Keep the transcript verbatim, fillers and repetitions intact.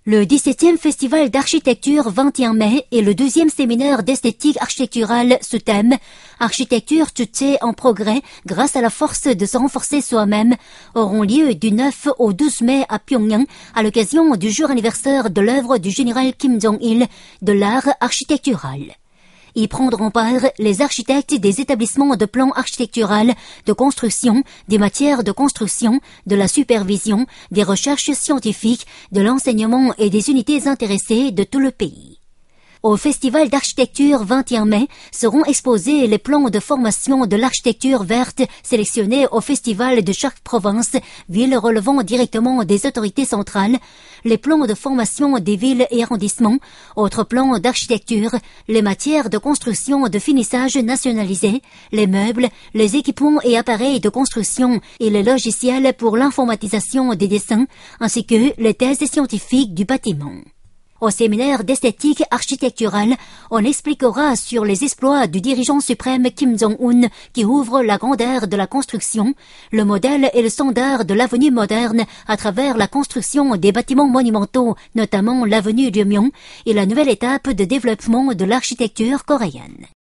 Le dix-septième Festival d'architecture vingt et un mai et le douzième séminaire d'esthétique architecturale sous thème « Architecture tutée en progrès grâce à la force de se renforcer soi-même » auront lieu du neuf au douze mai à Pyongyang à l'occasion du jour anniversaire de l'œuvre du général Kim Jong-il de l'art architectural. Y prendront part les architectes des établissements de plan architectural, de construction, des matières de construction, de la supervision, des recherches scientifiques, de l'enseignement et des unités intéressées de tout le pays. Au Festival d'architecture vingt et un mai seront exposés les plans de formation de l'architecture verte sélectionnés au festival de chaque province, ville relevant directement des autorités centrales, les plans de formation des villes et arrondissements, autres plans d'architecture, les matières de construction de finissage nationalisées, les meubles, les équipements et appareils de construction et les logiciels pour l'informatisation des dessins, ainsi que les thèses scientifiques du bâtiment. Au séminaire d'esthétique architecturale, on expliquera sur les exploits du dirigeant suprême Kim Jong-un qui ouvre la grandeur de la construction, le modèle et le standard de l'avenue moderne à travers la construction des bâtiments monumentaux, notamment l'avenue Ryumyong, et la nouvelle étape de développement de l'architecture coréenne.